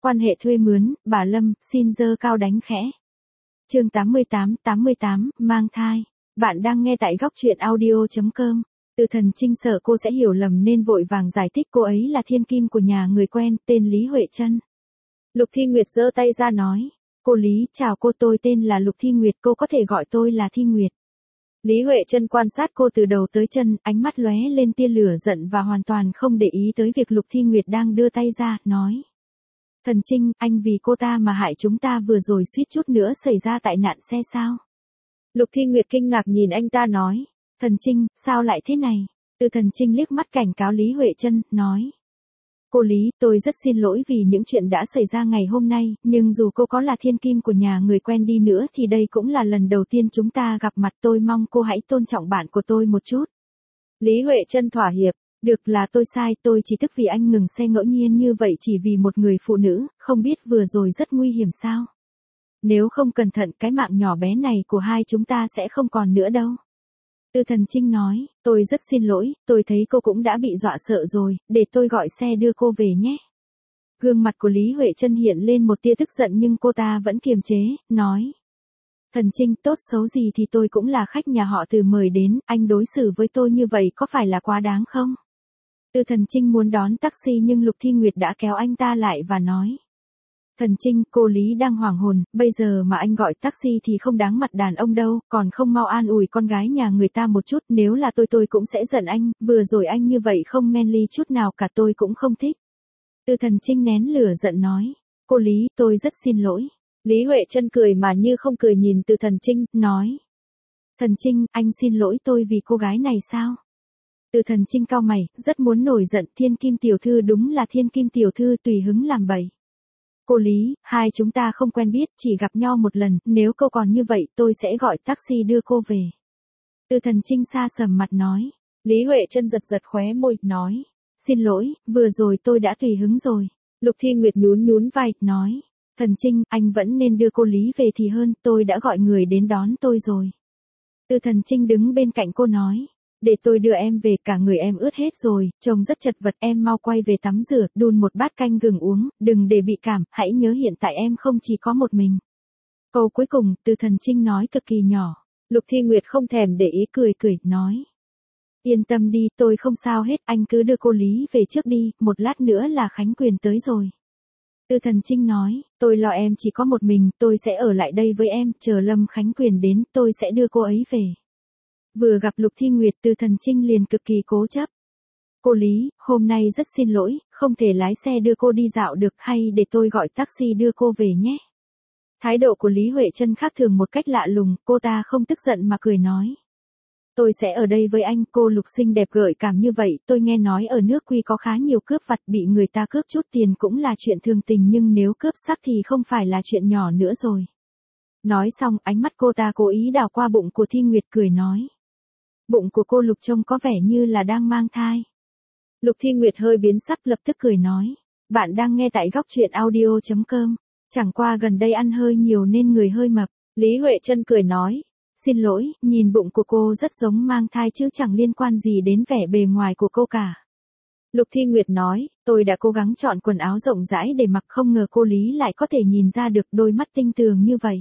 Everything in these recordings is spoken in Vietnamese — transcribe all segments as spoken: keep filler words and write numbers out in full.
Quan hệ thuê mướn, bà Lâm, xin dơ cao đánh khẽ. Chương tám mươi tám, tám mươi tám, mang thai. Bạn đang nghe tại góc truyện audio chấm com. Từ Thần Trinh sợ cô sẽ hiểu lầm nên vội vàng giải thích cô ấy là thiên kim của nhà người quen, tên Lý Huệ Trân. Lục Thi Nguyệt giơ tay ra nói. Cô Lý, chào cô, tôi tên là Lục Thi Nguyệt, cô có thể gọi tôi là Thi Nguyệt. Lý Huệ Trân quan sát cô từ đầu tới chân, ánh mắt lóe lên tia lửa giận và hoàn toàn không để ý tới việc Lục Thi Nguyệt đang đưa tay ra, nói. Thần Trinh, anh vì cô ta mà hại chúng ta vừa rồi suýt chút nữa xảy ra tai nạn xe sao? Lục Thi Nguyệt kinh ngạc nhìn anh ta nói. Thần Trinh, sao lại thế này? Từ Thần Trinh liếc mắt cảnh cáo Lý Huệ Trân, nói. Cô Lý, tôi rất xin lỗi vì những chuyện đã xảy ra ngày hôm nay, nhưng dù cô có là thiên kim của nhà người quen đi nữa thì đây cũng là lần đầu tiên chúng ta gặp mặt, tôi mong cô hãy tôn trọng bạn của tôi một chút. Lý Huệ Trân thỏa hiệp. Được, là tôi sai, tôi chỉ tức vì anh ngừng xe ngẫu nhiên như vậy chỉ vì một người phụ nữ, không biết vừa rồi rất nguy hiểm sao? Nếu không cẩn thận cái mạng nhỏ bé này của hai chúng ta sẽ không còn nữa đâu. Từ Thần Trinh nói, tôi rất xin lỗi, tôi thấy cô cũng đã bị dọa sợ rồi, để tôi gọi xe đưa cô về nhé. Gương mặt của Lý Huệ Trân hiện lên một tia tức giận nhưng cô ta vẫn kiềm chế, nói. Thần Trinh, tốt xấu gì thì tôi cũng là khách nhà họ Từ mời đến, anh đối xử với tôi như vậy có phải là quá đáng không? Từ Thần Trinh muốn đón taxi nhưng Lục Thi Nguyệt đã kéo anh ta lại và nói. Thần Trinh, cô Lý đang hoảng hồn, bây giờ mà anh gọi taxi thì không đáng mặt đàn ông đâu, còn không mau an ủi con gái nhà người ta một chút, nếu là tôi tôi cũng sẽ giận anh, vừa rồi anh như vậy không manly chút nào cả, tôi cũng không thích. Từ Thần Trinh nén lửa giận nói. Cô Lý, tôi rất xin lỗi. Lý Huệ Trân cười mà như không cười nhìn Từ Thần Trinh, nói. Thần Trinh, anh xin lỗi tôi vì cô gái này sao? Từ Thần Trinh cau mày, rất muốn nổi giận, thiên kim tiểu thư đúng là thiên kim tiểu thư tùy hứng làm bậy. Cô Lý, hai chúng ta không quen biết, chỉ gặp nhau một lần, nếu cô còn như vậy tôi sẽ gọi taxi đưa cô về. Từ Thần Trinh xa sầm mặt nói. Lý Huệ Trân giật giật khóe môi, nói. Xin lỗi, vừa rồi tôi đã tùy hứng rồi. Lục Thi Nguyệt nhún nhún vai, nói. Thần Trinh, anh vẫn nên đưa cô Lý về thì hơn, tôi đã gọi người đến đón tôi rồi. Từ Thần Trinh đứng bên cạnh cô nói. Để tôi đưa em về, cả người em ướt hết rồi, trông rất chật vật, em mau quay về tắm rửa, đun một bát canh gừng uống, đừng để bị cảm, hãy nhớ hiện tại em không chỉ có một mình. Câu cuối cùng, Từ Thần Trinh nói cực kỳ nhỏ. Lục Thi Nguyệt không thèm để ý, cười cười, nói. Yên tâm đi, tôi không sao hết, anh cứ đưa cô Lý về trước đi, một lát nữa là Khánh Quyền tới rồi. Từ Thần Trinh nói, tôi lo em chỉ có một mình, tôi sẽ ở lại đây với em, chờ Lâm Khánh Quyền đến, tôi sẽ đưa cô ấy về. Vừa gặp Lục Thi Nguyệt, Từ Thần Trinh liền cực kỳ cố chấp. Cô Lý, hôm nay rất xin lỗi, không thể lái xe đưa cô đi dạo được, hay để tôi gọi taxi đưa cô về nhé. Thái độ của Lý Huệ Trân khác thường một cách lạ lùng, cô ta không tức giận mà cười nói. Tôi sẽ ở đây với anh, cô Lục xinh đẹp gợi cảm như vậy, tôi nghe nói ở nước Quy có khá nhiều cướp vặt, bị người ta cướp chút tiền cũng là chuyện thường tình nhưng nếu cướp sắc thì không phải là chuyện nhỏ nữa rồi. Nói xong, ánh mắt cô ta cố ý đảo qua bụng của Thi Nguyệt, cười nói. Bụng của cô Lục trông có vẻ như là đang mang thai. Lục Thi Nguyệt hơi biến sắc, lập tức cười nói. Bạn đang nghe tại góc truyện audio chấm com. Chẳng qua gần đây ăn hơi nhiều nên người hơi mập. Lý Huệ Trân cười nói. Xin lỗi, nhìn bụng của cô rất giống mang thai chứ chẳng liên quan gì đến vẻ bề ngoài của cô cả. Lục Thi Nguyệt nói, tôi đã cố gắng chọn quần áo rộng rãi để mặc, không ngờ cô Lý lại có thể nhìn ra được đôi mắt tinh tường như vậy.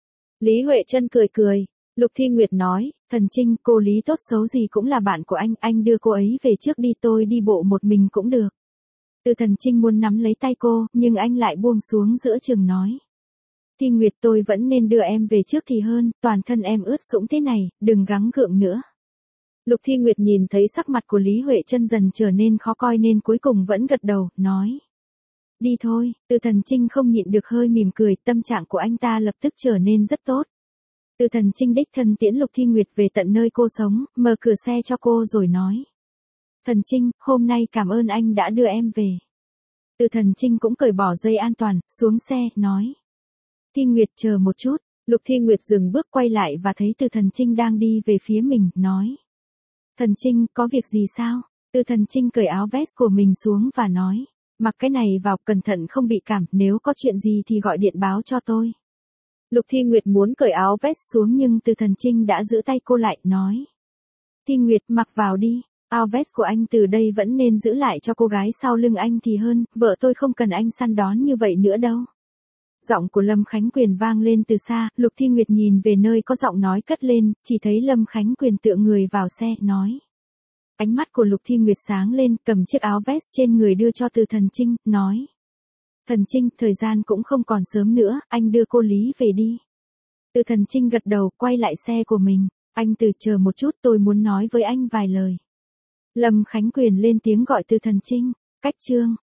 Lý Huệ Trân cười cười. Lục Thi Nguyệt nói, Thần Trinh, cô Lý tốt xấu gì cũng là bạn của anh, anh đưa cô ấy về trước đi, tôi đi bộ một mình cũng được. Từ Thần Trinh muốn nắm lấy tay cô, nhưng anh lại buông xuống giữa chừng nói. Thi Nguyệt, tôi vẫn nên đưa em về trước thì hơn, toàn thân em ướt sũng thế này, đừng gắng gượng nữa. Lục Thi Nguyệt nhìn thấy sắc mặt của Lý Huệ Trân dần trở nên khó coi nên cuối cùng vẫn gật đầu, nói. Đi thôi. Từ Thần Trinh không nhịn được hơi mỉm cười, tâm trạng của anh ta lập tức trở nên rất tốt. Từ Thần Trinh đích thân tiễn Lục Thi Nguyệt về tận nơi cô sống, mở cửa xe cho cô rồi nói. Thần Trinh, hôm nay cảm ơn anh đã đưa em về. Từ Thần Trinh cũng cởi bỏ dây an toàn, xuống xe, nói. Thi Nguyệt, chờ một chút. Lục Thi Nguyệt dừng bước quay lại và thấy Từ Thần Trinh đang đi về phía mình, nói. Thần Trinh, có việc gì sao? Từ Thần Trinh cởi áo vest của mình xuống và nói. Mặc cái này vào, cẩn thận không bị cảm, nếu có chuyện gì thì gọi điện báo cho tôi. Lục Thi Nguyệt muốn cởi áo vest xuống nhưng Từ Thần Trinh đã giữ tay cô lại, nói. Thi Nguyệt, mặc vào đi. Áo vest của anh từ đây vẫn nên giữ lại cho cô gái sau lưng anh thì hơn, vợ tôi không cần anh săn đón như vậy nữa đâu. Giọng của Lâm Khánh Quyền vang lên từ xa, Lục Thi Nguyệt nhìn về nơi có giọng nói cất lên, chỉ thấy Lâm Khánh Quyền tựa người vào xe, nói. Ánh mắt của Lục Thi Nguyệt sáng lên, cầm chiếc áo vest trên người đưa cho Từ Thần Trinh, nói. Thần Trinh, thời gian cũng không còn sớm nữa, anh đưa cô Lý về đi. Từ Thần Trinh gật đầu, quay lại xe của mình. Anh Từ, chờ một chút, tôi muốn nói với anh vài lời. Lâm Khánh Quyền lên tiếng gọi Từ Thần Trinh. Cách chương